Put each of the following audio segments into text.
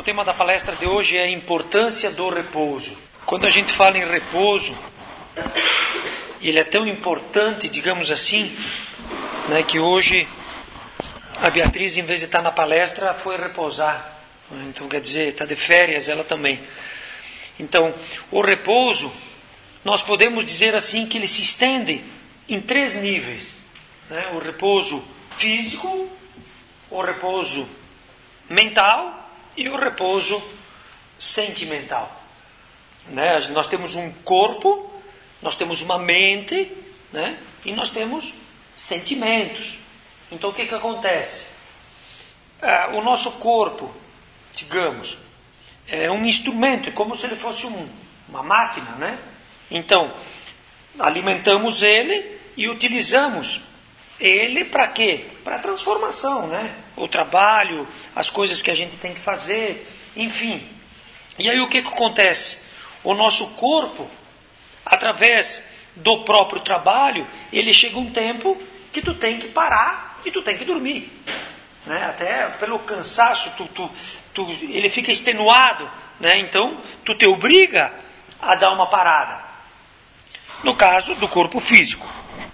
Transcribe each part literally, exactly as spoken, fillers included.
O tema da palestra de hoje é a importância do repouso. Quando a gente fala em repouso, ele é tão importante, digamos assim, né, que hoje a Beatriz, em vez de estar na palestra, foi repousar. Então, quer dizer, está de férias ela também. Então, o repouso, nós podemos dizer assim que ele se estende em três níveis, né? O repouso físico, o repouso mental e o repouso sentimental, né? Nós temos um corpo, nós temos uma mente, né? E nós temos sentimentos. Então o que que acontece? Ah, o nosso corpo, digamos, é um instrumento, é como se ele fosse um, uma máquina, né? Então, alimentamos ele e utilizamos ele para quê? Para a transformação, né? O trabalho, as coisas que a gente tem que fazer, enfim. E aí o que que acontece? O nosso corpo, através do próprio trabalho, ele chega um tempo que tu tem que parar e tu tem que dormir, né? Até pelo cansaço, tu, tu, tu, ele fica extenuado, né? Então tu te obriga a dar uma parada. No caso do corpo físico.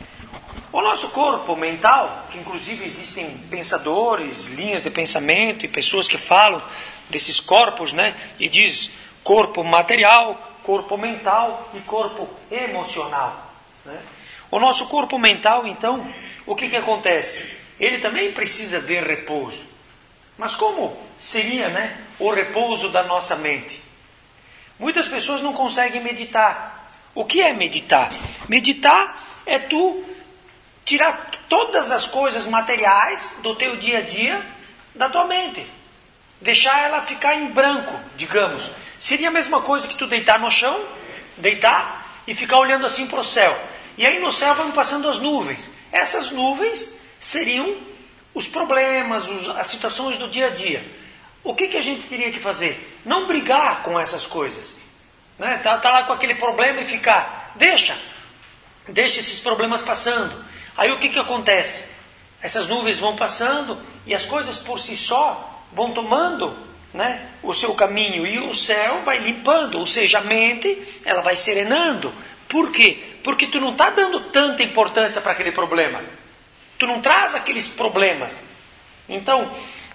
O nosso corpo mental, que inclusive existem pensadores, linhas de pensamento e pessoas que falam desses corpos, né? E diz corpo material, corpo mental e corpo emocional, né? O nosso corpo mental, então, o que que acontece? Ele também precisa de repouso. Mas como seria, né, o repouso da nossa mente? Muitas pessoas não conseguem meditar. O que é meditar? Meditar é tu tirar todas as coisas materiais do teu dia a dia da tua mente. Deixar ela ficar em branco, digamos. Seria a mesma coisa que tu deitar no chão, deitar e ficar olhando assim para o céu. E aí no céu vão passando as nuvens. Essas nuvens seriam os problemas, os, as situações do dia a dia. O que que a gente teria que fazer? Não brigar com essas coisas, né? Tá, tá lá com aquele problema e ficar, deixa, deixa esses problemas passando. Aí o que que acontece? Essas nuvens vão passando e as coisas por si só vão tomando, né, o seu caminho e o céu vai limpando, ou seja, a mente ela vai serenando. Por quê? Porque tu não está dando tanta importância para aquele problema. Tu não traz aqueles problemas. Então,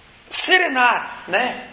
serenar, né,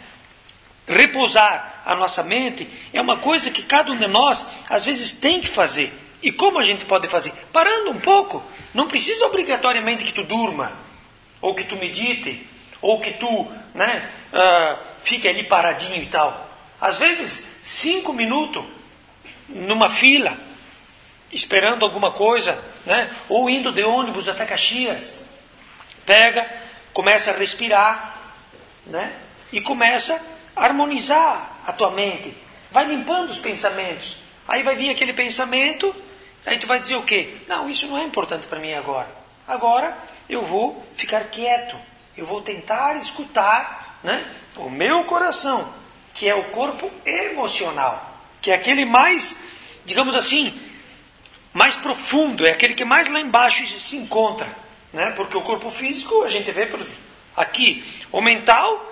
repousar a nossa mente é uma coisa que cada um de nós às vezes tem que fazer. E como a gente pode fazer? Parando um pouco. Não precisa obrigatoriamente que tu durma, ou que tu medite, ou que tu, né, uh, fique ali paradinho e tal. Às vezes, cinco minutos numa fila, esperando alguma coisa, né, ou indo de ônibus até Caxias, pega, começa a respirar, né, e começa a harmonizar a tua mente. Vai limpando os pensamentos. Aí vai vir aquele pensamento. Aí tu vai dizer o quê? Não, isso não é importante para mim agora. Agora eu vou ficar quieto. Eu vou tentar escutar, né, o meu coração, que é o corpo emocional. Que é aquele mais, digamos assim, mais profundo. É aquele que mais lá embaixo se encontra, né? Porque o corpo físico a gente vê por aqui. O mental,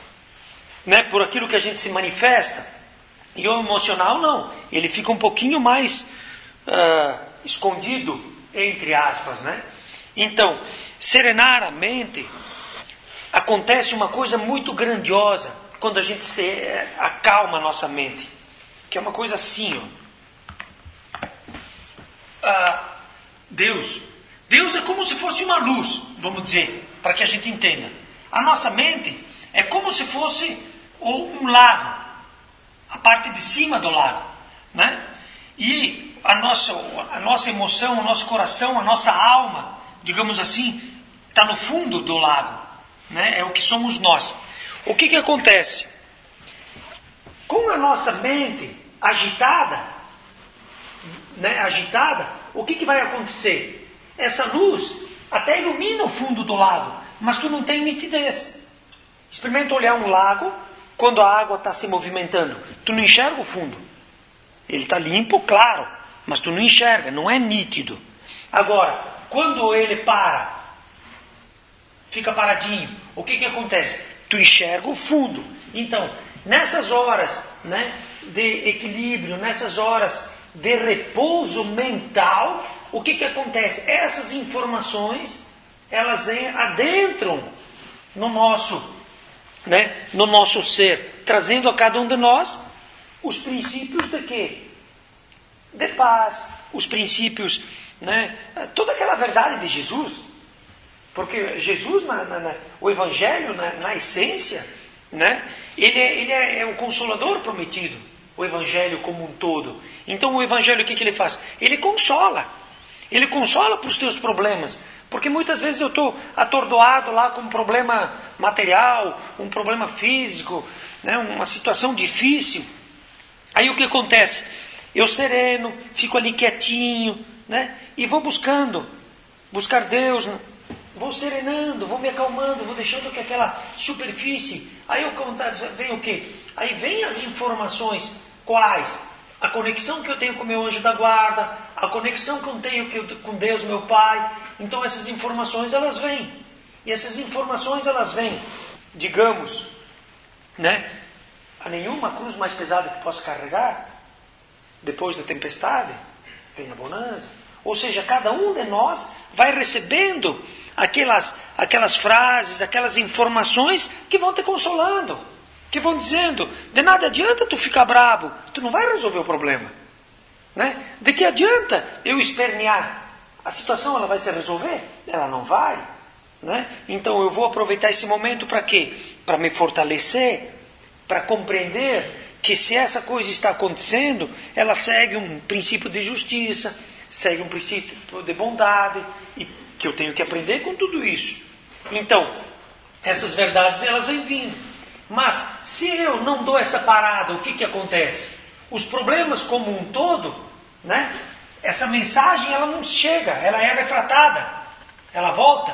né, por aquilo que a gente se manifesta. E o emocional não. Ele fica um pouquinho mais Uh, escondido, entre aspas, né? Então, serenar a mente, acontece uma coisa muito grandiosa quando a gente se, uh, acalma a nossa mente, que é uma coisa assim, ó. Uh, Deus, Deus é como se fosse uma luz, vamos dizer, para que a gente entenda. A nossa mente é como se fosse um lago, a parte de cima do lago, né? E a nossa, a nossa emoção, o nosso coração, a nossa alma, digamos assim, está no fundo do lago, né? É o que somos nós. O que que acontece? Com a nossa mente agitada, né, agitada, o que que vai acontecer? Essa luz até ilumina o fundo do lago, mas tu não tem nitidez. Experimenta olhar um lago quando a água está se movimentando. Tu não enxerga o fundo. Ele está limpo, claro, mas tu não enxerga, não é nítido. Agora, quando ele para, fica paradinho, o que que acontece? Tu enxerga o fundo. Então, nessas horas, né, de equilíbrio, nessas horas de repouso mental, o que que acontece? Essas informações, elas adentram no nosso, né, no nosso ser, trazendo a cada um de nós os princípios de quê? De paz, os princípios, né, toda aquela verdade de Jesus. Porque Jesus, na, na, na, o Evangelho, na, na essência, né, ele, é, ele é, é o Consolador prometido, o Evangelho como um todo. Então o Evangelho, o que, que ele faz? Ele consola. Ele consola para os teus problemas. Porque muitas vezes eu estou atordoado lá com um problema material, um problema físico, né, uma situação difícil. Aí o que acontece? Eu sereno, fico ali quietinho, né, e vou buscando, buscar Deus, né? Vou serenando, vou me acalmando, vou deixando que aquela superfície... Aí eu vem o quê? Aí vem as informações. Quais? A conexão que eu tenho com o meu anjo da guarda, a conexão que eu tenho com Deus, meu Pai. Então essas informações, elas vêm. E essas informações, elas vêm, digamos, né? Há nenhuma cruz mais pesada que possa carregar. Depois da tempestade, vem a bonança. Ou seja, cada um de nós vai recebendo aquelas, aquelas frases, aquelas informações que vão te consolando, que vão dizendo, de nada adianta tu ficar brabo, tu não vai resolver o problema, né? De que adianta eu espernear? A situação, ela vai se resolver? Ela não vai, né? Então eu vou aproveitar esse momento para quê? Para me fortalecer, para compreender que se essa coisa está acontecendo, ela segue um princípio de justiça, segue um princípio de bondade, e que eu tenho que aprender com tudo isso. Então, essas verdades, elas vêm vindo. Mas, se eu não dou essa parada, o que que acontece? Os problemas como um todo, né? Essa mensagem, ela não chega, ela é refratada, ela volta.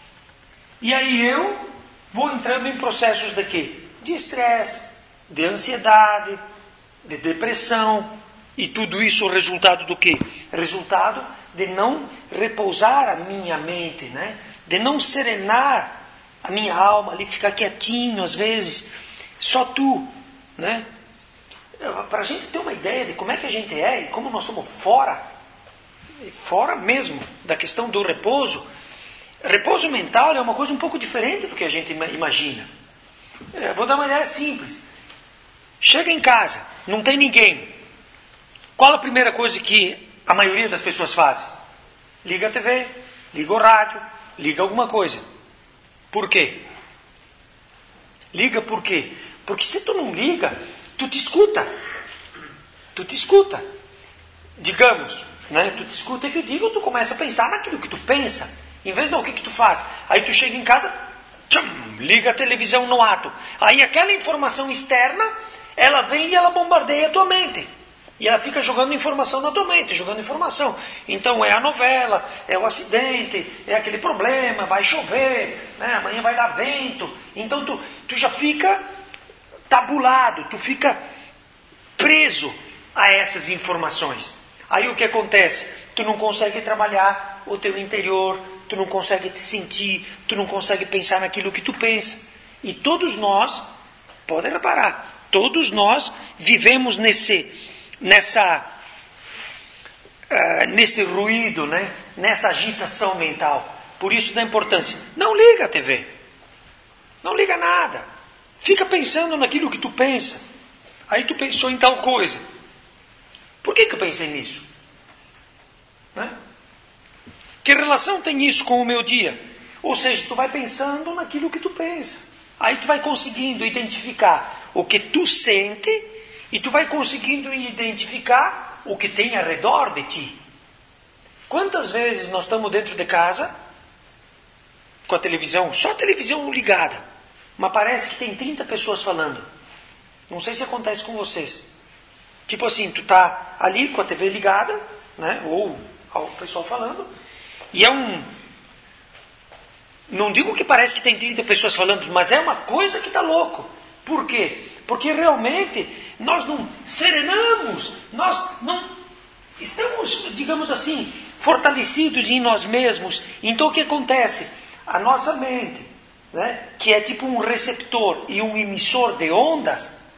E aí eu vou entrando em processos de quê? De estresse, de ansiedade, de depressão. E tudo isso resultado do quê? Resultado de não repousar a minha mente, né? De não serenar a minha alma, ali ficar quietinho às vezes, só tu, né? Para a gente ter uma ideia de como é que a gente é e como nós estamos fora, fora mesmo da questão do repouso. Repouso mental é uma coisa um pouco diferente do que a gente imagina. Eu vou dar uma ideia simples. Chega em casa, não tem ninguém. Qual a primeira coisa que a maioria das pessoas fazem? Liga a T V, liga o rádio, liga alguma coisa. Por quê? Liga por quê? Porque se tu não liga, tu te escuta. Tu te escuta. Digamos, né? Tu te escuta que eu digo, tu começa a pensar naquilo que tu pensa. Em vez de não, o que que tu faz? Aí tu chega em casa, tchum, liga a televisão no ato. Aí aquela informação externa, ela vem e ela bombardeia a tua mente. E ela fica jogando informação na tua mente, jogando informação. Então é a novela, é o acidente, é aquele problema, vai chover, né? Amanhã vai dar vento. Então tu, tu já fica tabulado, tu fica preso a essas informações. Aí o que acontece? Tu não consegue trabalhar o teu interior, tu não consegue te sentir, tu não consegue pensar naquilo que tu pensa. E todos nós, podem reparar, todos nós vivemos nesse... Nessa, uh, nesse ruído, né? Nessa agitação mental. Por isso da importância. Não liga a T V. Não liga nada. Fica pensando naquilo que tu pensa. Aí tu pensou em tal coisa. Por que que eu pensei nisso? Né? Que relação tem isso com o meu dia? Ou seja, tu vai pensando naquilo que tu pensa. Aí tu vai conseguindo identificar o que tu sente. E tu vai conseguindo identificar o que tem ao redor de ti. Quantas vezes nós estamos dentro de casa, com a televisão, só a televisão ligada, mas parece que tem trinta pessoas falando. Não sei se acontece com vocês. Tipo assim, tu tá ali com a T V ligada, né? Ou o pessoal falando, e é um... Não digo que parece que tem trinta pessoas falando, mas é uma coisa que tá louco. Por quê? Porque realmente nós não serenamos, nós não estamos, digamos assim, fortalecidos em nós mesmos. Então o que acontece? A nossa mente, né, que é tipo um receptor e um emissor de ondas,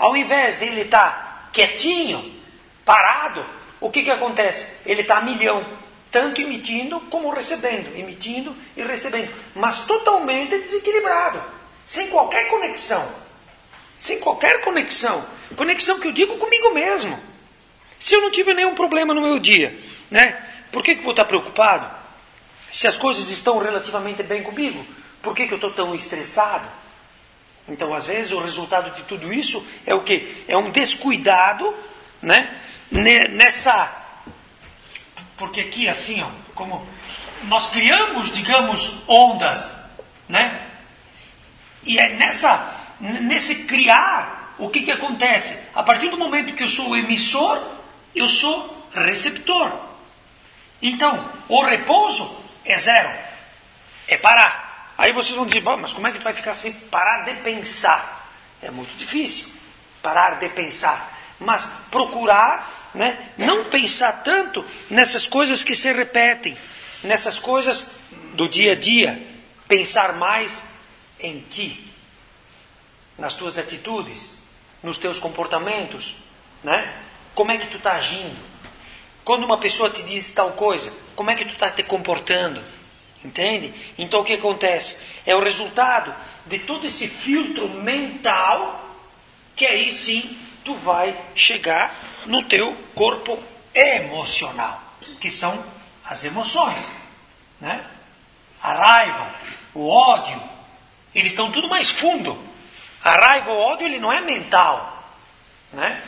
Ao invés dele estar quietinho, parado, o que, que acontece? Ele está a milhão, tanto emitindo como recebendo, emitindo e recebendo, mas totalmente desequilibrado, sem qualquer conexão, sem qualquer conexão, conexão que eu digo comigo mesmo. Se eu não tiver nenhum problema no meu dia, né? Por que, que eu vou estar preocupado? Se as coisas estão relativamente bem comigo, por que, que eu estou tão estressado? Então, às vezes, o resultado de tudo isso é o quê? É um descuidado, né? Nessa... Porque aqui, assim, ó, como nós criamos, digamos, ondas, né? E é nessa, nesse criar, o que, que acontece? A partir do momento que eu sou emissor, eu sou receptor. Então, o repouso é zero. É parar. Aí vocês vão dizer, mas como é que tu vai ficar sem parar de pensar? É muito difícil parar de pensar. Mas procurar, né, não pensar tanto nessas coisas que se repetem, nessas coisas do dia a dia. Pensar mais em ti, nas tuas atitudes, nos teus comportamentos, né? Como é que tu está agindo? Quando uma pessoa te diz tal coisa, como é que tu está te comportando? Entende? Então o que acontece? É o resultado de todo esse filtro mental, que aí sim tu vai chegar no teu corpo emocional, que são as emoções, né? A raiva, o ódio, eles estão tudo mais fundo. A raiva, o ódio, ele não é mental, né?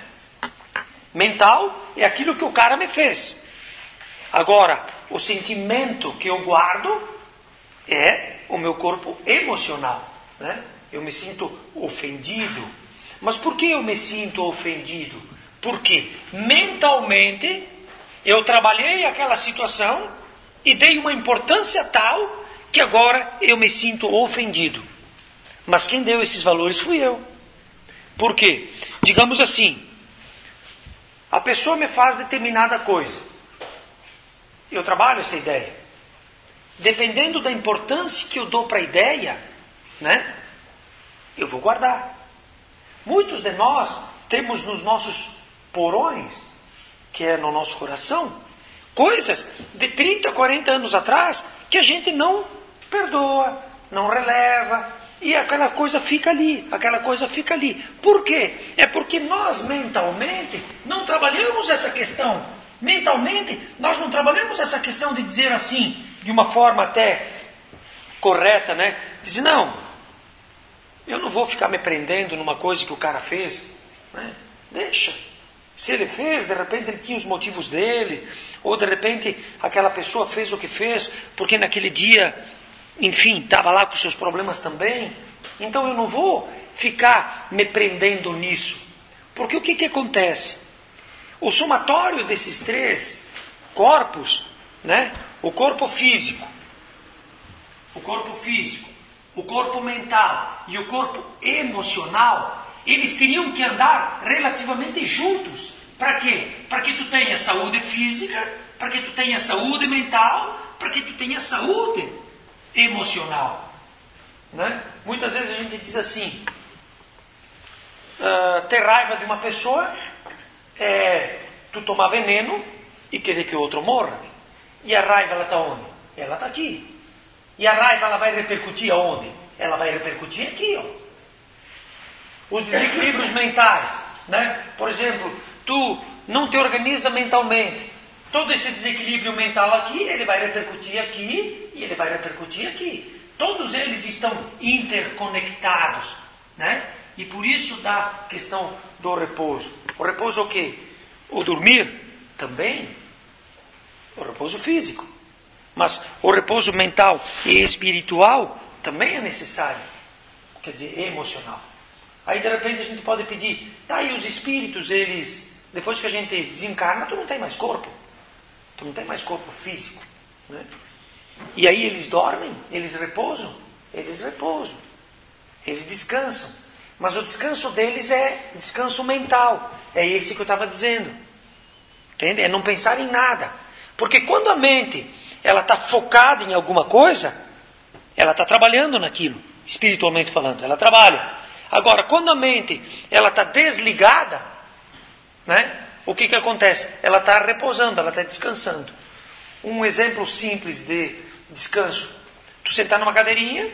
Mental é aquilo que o cara me fez. Agora, o sentimento que eu guardo é o meu corpo emocional, né? Eu me sinto ofendido. Mas por que eu me sinto ofendido? Porque mentalmente eu trabalhei aquela situação e dei uma importância tal que agora eu me sinto ofendido. Mas quem deu esses valores fui eu. Por quê? Digamos assim, a pessoa me faz determinada coisa. Eu trabalho essa ideia. Dependendo da importância que eu dou para a ideia, né, eu vou guardar. Muitos de nós temos nos nossos porões, que é no nosso coração, coisas de trinta, quarenta anos atrás que a gente não perdoa, não releva, e aquela coisa fica ali, aquela coisa fica ali. Por quê? É porque nós mentalmente não trabalhamos essa questão. Mentalmente, nós não trabalhamos essa questão de dizer assim, de uma forma até correta, né? Dizer, não, eu não vou ficar me prendendo numa coisa que o cara fez, né? Deixa. Se ele fez, de repente ele tinha os motivos dele, ou de repente aquela pessoa fez o que fez, porque naquele dia, enfim, estava lá com seus problemas também. Então eu não vou ficar me prendendo nisso. Porque o que, que acontece? O somatório desses três corpos, né? O corpo físico, o corpo físico, o corpo mental e o corpo emocional, eles teriam que andar relativamente juntos. Para quê? Para que tu tenha saúde física, para que tu tenha saúde mental, para que tu tenha saúde emocional, né? Muitas vezes a gente diz assim, uh, ter raiva de uma pessoa é tu tomar veneno e querer que o outro morra. E a raiva, ela está onde? Ela está aqui. E a raiva, ela vai repercutir aonde? Ela vai repercutir aqui, ó. Os desequilíbrios mentais, né? Por exemplo, tu não te organiza mentalmente. Todo esse desequilíbrio mental aqui, ele vai repercutir aqui e ele vai repercutir aqui. Todos eles estão interconectados, né? E por isso da questão do repouso. O repouso é o quê? O dormir também. O repouso físico. Mas o repouso mental e espiritual também é necessário. Quer dizer, emocional. Aí de repente a gente pode pedir, tá aí os espíritos, eles, depois que a gente desencarna, tu não tem mais corpo. Tu não tem mais corpo físico, né? E aí eles dormem, eles repousam, eles repousam, eles descansam. Mas o descanso deles é descanso mental. É esse que eu estava dizendo. Entende? É não pensar em nada. Porque quando a mente ela está focada em alguma coisa, ela está trabalhando naquilo, espiritualmente falando, ela trabalha. Agora, quando a mente ela está desligada, né? O que, que acontece? Ela está repousando, ela está descansando. Um exemplo simples de descanso. Tu sentar numa cadeirinha,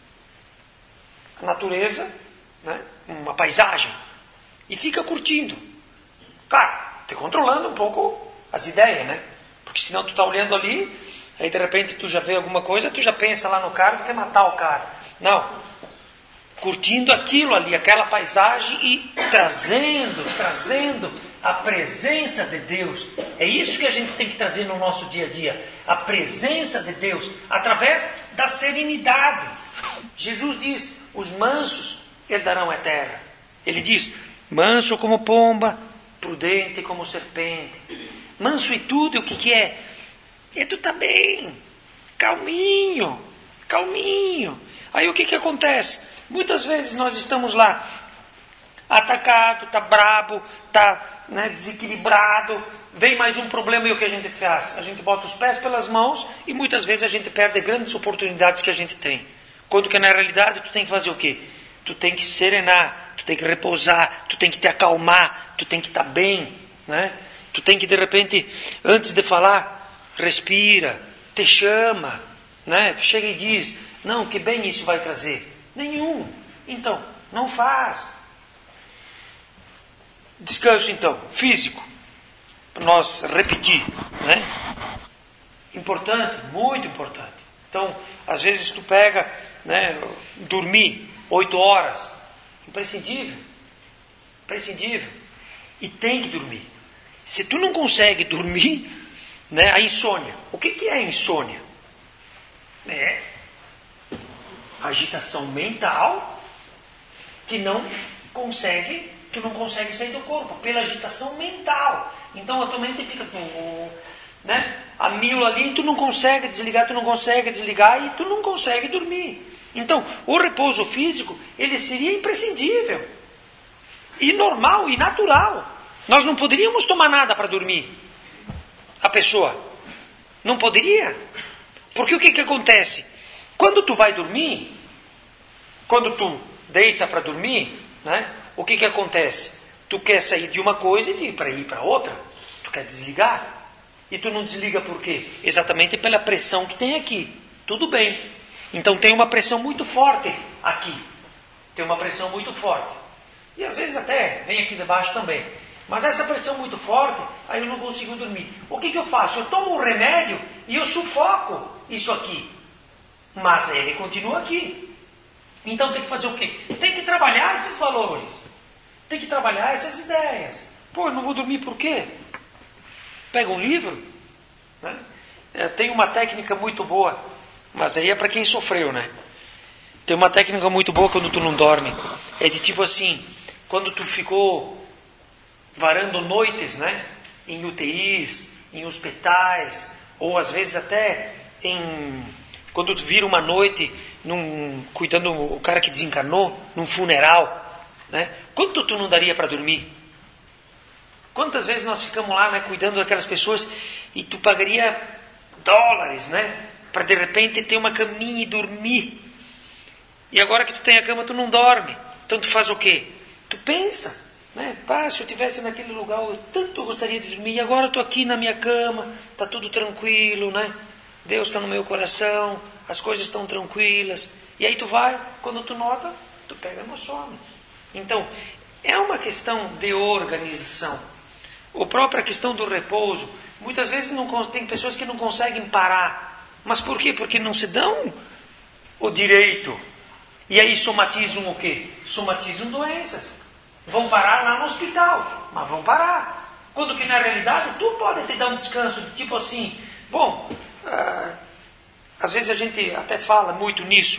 a natureza, né? Uma paisagem, e fica curtindo. Claro, te controlando um pouco as ideias, né? Porque senão tu está olhando ali, aí de repente tu já vê alguma coisa, tu já pensa lá no cara, tu quer matar o cara. Não. Curtindo aquilo ali, aquela paisagem e trazendo, trazendo a presença de Deus. É isso que a gente tem que trazer no nosso dia a dia. A presença de Deus, através da serenidade. Jesus diz, os mansos herdarão a terra. Ele diz, manso como pomba, prudente como serpente. Manso e tudo, o que que é? É tu tá bem, calminho, calminho. Aí o que que acontece? Muitas vezes nós estamos lá, atacado, tá brabo, tá, né, desequilibrado, vem mais um problema e o que a gente faz? A gente bota os pés pelas mãos e muitas vezes a gente perde grandes oportunidades que a gente tem. Quando que na realidade tu tem que fazer o quê? Tu tem que serenar, tu tem que repousar, tu tem que te acalmar, tu tem que estar bem, né? Tu tem que de repente, antes de falar, respira, te chama, né? Chega e diz, não, que bem isso vai trazer? Nenhum. Então, não faz. Descanso então, físico, para nós repetir, né? Importante, muito importante. Então, às vezes tu pega, né, dormir oito horas, imprescindível, imprescindível, e tem que dormir. Se tu não consegue dormir, né, a insônia. O que que é a insônia? É agitação mental que não consegue, tu não consegue sair do corpo pela agitação mental. Então a tua mente fica, né, a mil ali, tu não consegue desligar, tu não consegue desligar e tu não consegue dormir. Então, o repouso físico, ele seria imprescindível. E normal, e natural. Nós não poderíamos tomar nada para dormir. A pessoa. Não poderia. Porque o que que acontece? Quando tu vai dormir, quando tu deita para dormir, né, o que que acontece? Tu quer sair de uma coisa e para ir para outra. Tu quer desligar. E tu não desliga por quê? Exatamente pela pressão que tem aqui. Tudo bem. Então tem uma pressão muito forte aqui. Tem uma pressão muito forte. E às vezes até vem aqui debaixo também. Mas essa pressão muito forte, aí eu não consigo dormir. O que que eu faço? Eu tomo um remédio e eu sufoco isso aqui. Mas ele continua aqui. Então tem que fazer o quê? Tem que trabalhar esses valores. Tem que trabalhar essas ideias. Pô, eu não vou dormir por quê? Pega um livro. Né? É, tem uma técnica muito boa. Mas aí é para quem sofreu, né? Tem uma técnica muito boa quando tu não dorme. É de tipo assim, quando tu ficou varando noites, né? Em U T Is, em hospitais, ou às vezes até em... Quando tu vira uma noite num, cuidando o cara que desencarnou, num funeral, né? Quanto tu não daria para dormir? Quantas vezes nós ficamos lá, né, cuidando daquelas pessoas e tu pagaria dólares, né? Para de repente ter uma caminha e dormir. E agora que tu tem a cama, tu não dorme. Então tu faz o quê? Tu pensa, né? Pá, se eu estivesse naquele lugar, eu tanto gostaria de dormir. E agora eu estou aqui na minha cama, está tudo tranquilo, né? Deus está no meu coração, as coisas estão tranquilas. E aí tu vai, quando tu nota, tu pega no sono. Então, é uma questão de organização. A própria questão do repouso. Muitas vezes não, tem pessoas que não conseguem parar. Mas por quê? Porque não se dão o direito. E aí somatizam o quê? Somatizam doenças. Vão parar lá no hospital. Mas vão parar. Quando que na realidade tu pode te dar um descanso. Tipo assim, bom, ah, às vezes a gente até fala muito nisso.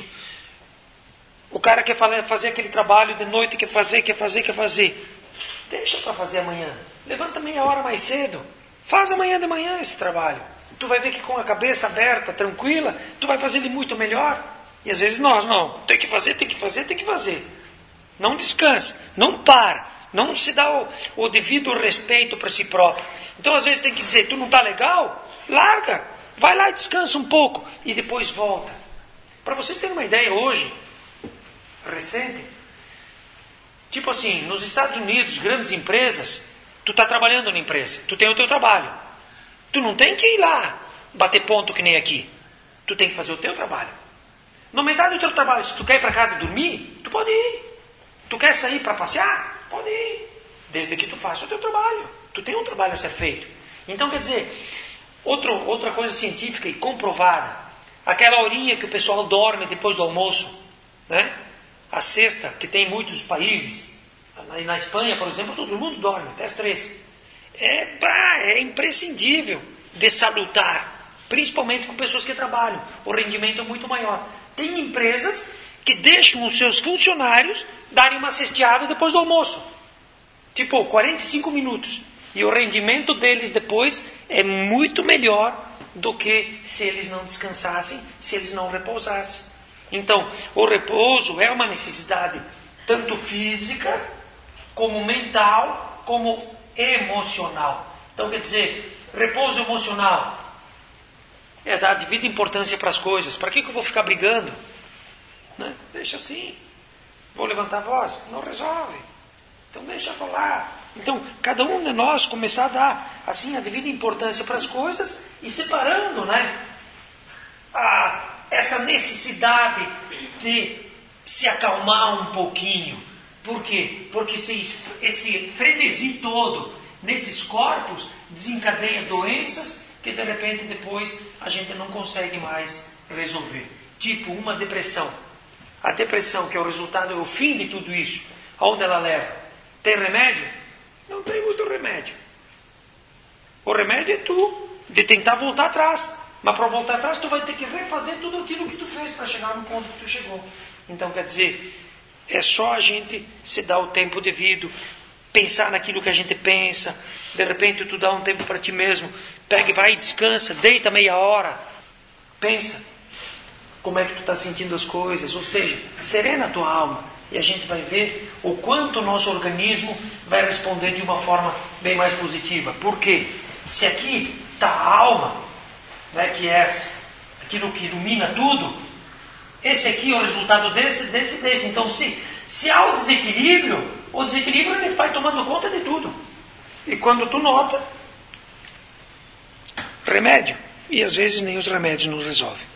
O cara quer fazer aquele trabalho de noite, quer fazer, quer fazer, quer fazer. Deixa para fazer amanhã. Levanta meia hora mais cedo. Faz amanhã de manhã esse trabalho. Tu vai ver que com a cabeça aberta, tranquila, tu vai fazer ele muito melhor. E às vezes nós, não. Tem que fazer, tem que fazer, tem que fazer. Não descansa, não para. Não se dá o, o devido respeito para si próprio. Então às vezes tem que dizer, tu não está legal? Larga. Vai lá e descansa um pouco. E depois volta. Para vocês terem uma ideia, hoje, recente, Tipo assim, nos Estados Unidos, grandes empresas, tu está trabalhando na empresa, tu tem o teu trabalho. Tu não tem que ir lá bater ponto que nem aqui. Tu tem que fazer o teu trabalho. Na metade do teu trabalho, se tu quer ir para casa dormir, tu pode ir. Tu quer sair para passear? Pode ir. Desde que tu faça o teu trabalho. Tu tem um trabalho a ser feito. Então, quer dizer, outro, outra coisa científica e comprovada, aquela horinha que o pessoal dorme depois do almoço, né? A sexta, que tem em muitos países, na, na Espanha, por exemplo, todo mundo dorme, até as três. É, pá, é imprescindível de salutar, principalmente com pessoas que trabalham. O rendimento é muito maior. Tem empresas que deixam os seus funcionários darem uma cesteada depois do almoço. Tipo, quarenta e cinco minutos. E o rendimento deles depois é muito melhor do que se eles não descansassem, se eles não repousassem. Então, o repouso é uma necessidade tanto física, como mental, como emocional. Então, quer dizer, repouso emocional é dar devida importância para as coisas. Para que, que eu vou ficar brigando? Né? Deixa assim. Vou levantar a voz? Não resolve. Então deixa rolar. Então, cada um de nós começar a dar assim a devida importância para as coisas e separando, né, a, essa necessidade de se acalmar um pouquinho. Por quê? Porque esse, esse frenesi todo nesses corpos desencadeia doenças que de repente depois a gente não consegue mais resolver. Tipo uma depressão. A depressão, que é o resultado, é o fim de tudo isso. Aonde ela leva? Tem remédio? Não tem muito remédio. O remédio é tu, de tentar voltar atrás. Mas para voltar atrás, tu vai ter que refazer tudo aquilo que tu fez para chegar no ponto que tu chegou. Então, quer dizer, é só a gente se dar o tempo devido, pensar naquilo que a gente pensa. De repente, tu dá um tempo para ti mesmo. Pega e vai e descansa, deita meia hora. Pensa como é que tu está sentindo as coisas. Ou seja, serena a tua alma. E a gente vai ver o quanto o nosso organismo vai responder de uma forma bem mais positiva. Por quê? Se aqui está a alma, né, que é essa, aquilo que ilumina tudo, esse aqui é o resultado desse, desse, desse. Então, se, se há o desequilíbrio, o desequilíbrio ele vai tomando conta de tudo. E quando tu nota, remédio. E às vezes nem os remédios nos resolvem.